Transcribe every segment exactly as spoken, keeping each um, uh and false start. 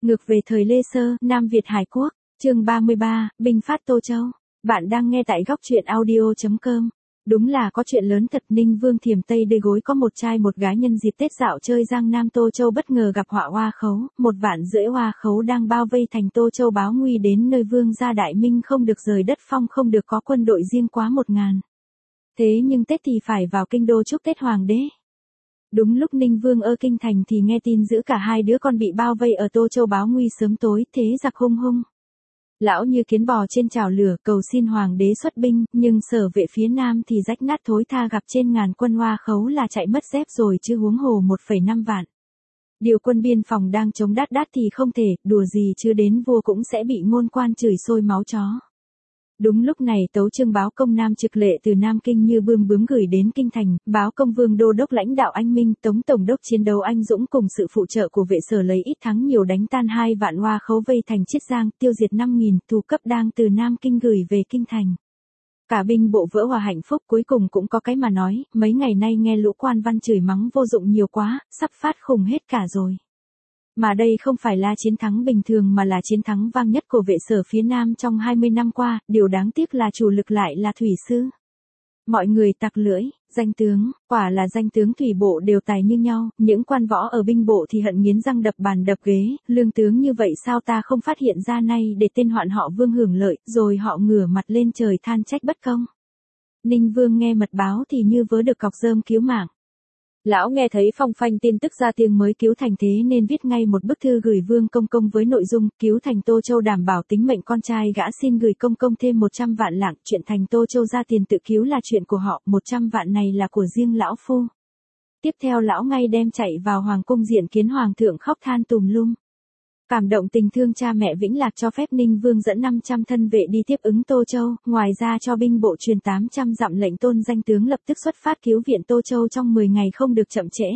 Ngược về thời Lê Sơ, Nam Việt Hải Quốc, chương ba mươi ba, binh phát Tô Châu. Bạn đang nghe tại góc truyện audio chấm com. Đúng là có chuyện lớn thật. Ninh Vương Thiểm Tây Đê Gối có một trai một gái nhân dịp Tết dạo chơi Giang Nam Tô Châu bất ngờ gặp họa oa khấu, một vạn rưỡi oa khấu đang bao vây thành Tô Châu báo nguy đến nơi vương gia Đại Minh không được rời đất phong, không được có quân đội riêng quá một ngàn. Thế nhưng Tết thì phải vào kinh đô chúc Tết Hoàng đế. Đúng lúc Ninh Vương ở kinh thành thì nghe tin giữ cả hai đứa con bị bao vây ở Tô Châu báo nguy sớm tối, thế giặc hung hung. Lão như kiến bò trên chảo lửa cầu xin hoàng đế xuất binh, nhưng sở vệ phía nam thì rách nát thối tha, gặp trên ngàn quân oa khấu là chạy mất dép rồi chứ huống hồ một phẩy năm vạn. Điều quân biên phòng đang chống đát đát thì không thể, đùa gì chứ đến vua cũng sẽ bị ngôn quan chửi sôi máu chó. Đúng lúc này tấu chương báo công Nam Trực Lệ từ Nam Kinh như bươm bướm gửi đến kinh thành, báo công Vương Đô Đốc lãnh đạo anh minh, Tống Tổng đốc chiến đấu anh dũng cùng sự phụ trợ của vệ sở lấy ít thắng nhiều đánh tan hai vạn oa khấu vây thành Chiết Giang, tiêu diệt năm nghìn thù cấp đang từ Nam Kinh gửi về kinh thành. Cả binh bộ vỡ hòa hạnh phúc, cuối cùng cũng có cái mà nói, mấy ngày nay nghe lũ quan văn chửi mắng vô dụng nhiều quá, sắp phát khùng hết cả rồi. Mà đây không phải là chiến thắng bình thường mà là chiến thắng vang nhất của vệ sở phía Nam trong hai mươi năm qua, điều đáng tiếc là chủ lực lại là thủy sư. Mọi người tặc lưỡi, danh tướng, quả là danh tướng thủy bộ đều tài như nhau, những quan võ ở binh bộ thì hận nghiến răng đập bàn đập ghế, lương tướng như vậy sao ta không phát hiện ra nay để tên hoạn họ Vương hưởng lợi, rồi họ ngửa mặt lên trời than trách bất công. Ninh Vương nghe mật báo thì như vớ được cọc rơm cứu mạng. Lão nghe thấy phong phanh tin tức ra tiếng mới cứu thành, thế nên viết ngay một bức thư gửi Vương Công Công với nội dung cứu thành Tô Châu đảm bảo tính mệnh con trai gã, xin gửi Công Công thêm một trăm vạn lạng, chuyện thành Tô Châu ra tiền tự cứu là chuyện của họ, một trăm vạn này là của riêng lão phu. Tiếp theo lão ngay đem chạy vào hoàng cung diện kiến hoàng thượng khóc than tùm lum. Cảm động tình thương cha mẹ Vĩnh Lạc cho phép Ninh Vương dẫn năm trăm thân vệ đi tiếp ứng Tô Châu, ngoài ra cho binh bộ truyền tám trăm dặm lệnh tôn danh tướng lập tức xuất phát cứu viện Tô Châu trong mười ngày không được chậm trễ.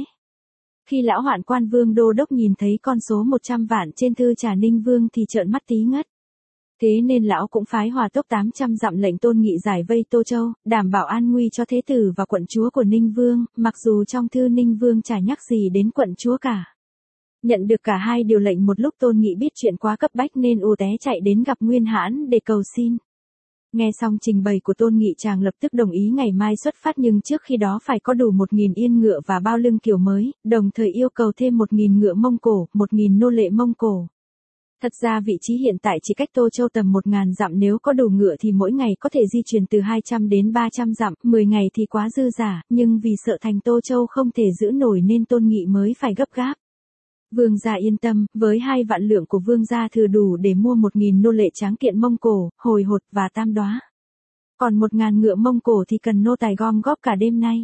Khi lão hoạn quan Vương Đô Đốc nhìn thấy con số một trăm vạn trên thư trả Ninh Vương thì trợn mắt tí ngất. Thế nên lão cũng phái hỏa tốc tám trăm dặm lệnh tôn nghị giải vây Tô Châu, đảm bảo an nguy cho thế tử và quận chúa của Ninh Vương, mặc dù trong thư Ninh Vương chả nhắc gì đến quận chúa cả. Nhận được cả hai điều lệnh một lúc, Tôn Nghị biết chuyện quá cấp bách nên ù té chạy đến gặp Nguyên Hãn để cầu xin. Nghe xong trình bày của Tôn Nghị, chàng lập tức đồng ý ngày mai xuất phát, nhưng trước khi đó phải có đủ một nghìn yên ngựa và bao lưng kiểu mới, đồng thời yêu cầu thêm một nghìn ngựa Mông Cổ, một nghìn nô lệ Mông Cổ. Thật ra vị trí hiện tại chỉ cách Tô Châu tầm một ngàn dặm, nếu có đủ ngựa thì mỗi ngày có thể di chuyển từ hai trăm đến ba trăm dặm, mười ngày thì quá dư giả, nhưng vì sợ thành Tô Châu không thể giữ nổi nên Tôn Nghị mới phải gấp gáp. Vương gia yên tâm, với hai vạn lượng của vương gia thừa đủ để mua một nghìn nô lệ tráng kiện Mông Cổ, hồi hột và tam đoá. Còn một ngàn ngựa Mông Cổ thì cần nô tài gom góp cả đêm nay.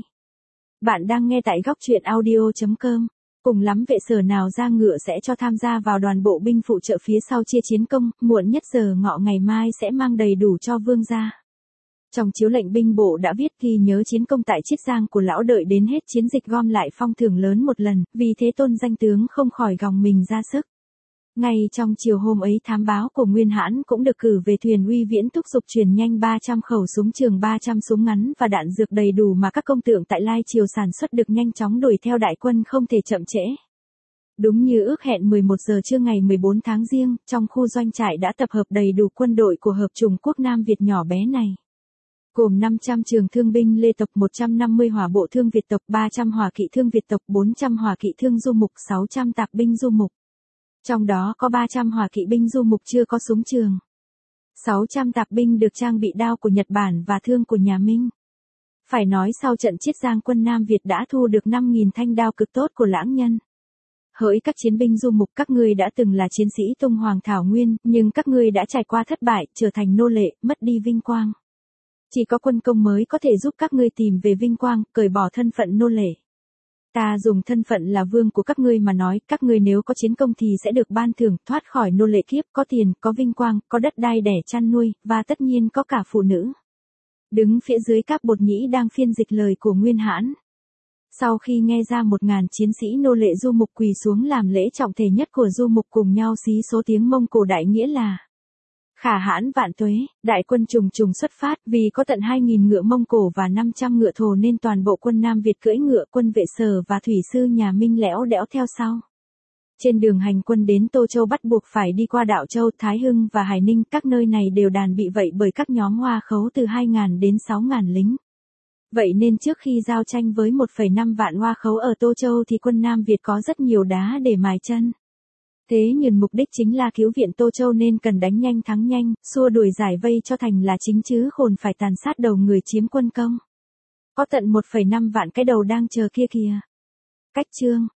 Bạn đang nghe tại góc truyện audio chấm com. Cùng lắm vệ sở nào ra ngựa sẽ cho tham gia vào đoàn bộ binh phụ trợ phía sau chia chiến công, muộn nhất giờ ngọ ngày mai sẽ mang đầy đủ cho vương gia. Trong chiếu lệnh binh bộ đã viết ghi nhớ chiến công tại Chiết Giang của lão, đợi đến hết chiến dịch gom lại phong thưởng lớn một lần, vì thế Tôn danh tướng không khỏi gồng mình ra sức. Ngay trong chiều hôm ấy, thám báo của Nguyên Hãn cũng được cử về thuyền uy viễn thúc giục truyền nhanh ba trăm khẩu súng trường, ba trăm súng ngắn và đạn dược đầy đủ mà các công tượng tại Lai Triều sản xuất được nhanh chóng đuổi theo đại quân không thể chậm trễ. Đúng như ước hẹn, mười một giờ trưa ngày mười bốn tháng Giêng, trong khu doanh trại đã tập hợp đầy đủ quân đội của Hợp chủng quốc Nam Việt nhỏ bé này. Gồm năm trăm trường thương binh Lê tộc, một trăm năm mươi hỏa bộ thương Việt tộc, ba trăm hỏa kỵ thương Việt tộc, bốn trăm hỏa kỵ thương Du mục, sáu trăm tạp binh Du mục. Trong đó có ba trăm hỏa kỵ binh Du mục chưa có súng trường. sáu trăm tạp binh được trang bị đao của Nhật Bản và thương của nhà Minh. Phải nói sau trận Chiết Giang, quân Nam Việt đã thu được năm nghìn thanh đao cực tốt của Lãng Nhân. Hỡi các chiến binh Du mục, các ngươi đã từng là chiến sĩ tung hoàng thảo nguyên, nhưng các ngươi đã trải qua thất bại, trở thành nô lệ, mất đi vinh quang. Chỉ có quân công mới có thể giúp các ngươi tìm về vinh quang, cởi bỏ thân phận nô lệ. Ta dùng thân phận là vương của các ngươi mà nói, các ngươi nếu có chiến công thì sẽ được ban thưởng, thoát khỏi nô lệ kiếp, có tiền, có vinh quang, có đất đai đẻ chăn nuôi, và tất nhiên có cả phụ nữ. Đứng phía dưới các bột nhĩ đang phiên dịch lời của Nguyên Hãn. Sau khi nghe ra một ngàn chiến sĩ nô lệ Du mục quỳ xuống làm lễ trọng thể nhất của Du mục cùng nhau xí số tiếng Mông Cổ đại nghĩa là Khả hãn vạn tuế. Đại quân trùng trùng xuất phát, vì có tận hai nghìn ngựa Mông Cổ và năm trăm ngựa Thổ nên toàn bộ quân Nam Việt cưỡi ngựa, quân vệ sở và thủy sư nhà Minh lẽo đẽo theo sau. Trên đường hành quân đến Tô Châu bắt buộc phải đi qua Đạo Châu, Thái Hưng và Hải Ninh, các nơi này đều đàn bị vậy bởi các nhóm Hoa khấu từ hai nghìn đến sáu nghìn lính. Vậy nên trước khi giao tranh với một phẩy năm vạn Hoa khấu ở Tô Châu thì quân Nam Việt có rất nhiều đá để mài chân. Thế nhưng mục đích chính là cứu viện Tô Châu nên cần đánh nhanh thắng nhanh, xua đuổi giải vây cho thành là chính chứ khôn phải tàn sát đầu người chiếm quân công. Có tận một phẩy năm vạn cái đầu đang chờ kia kìa. Cách chương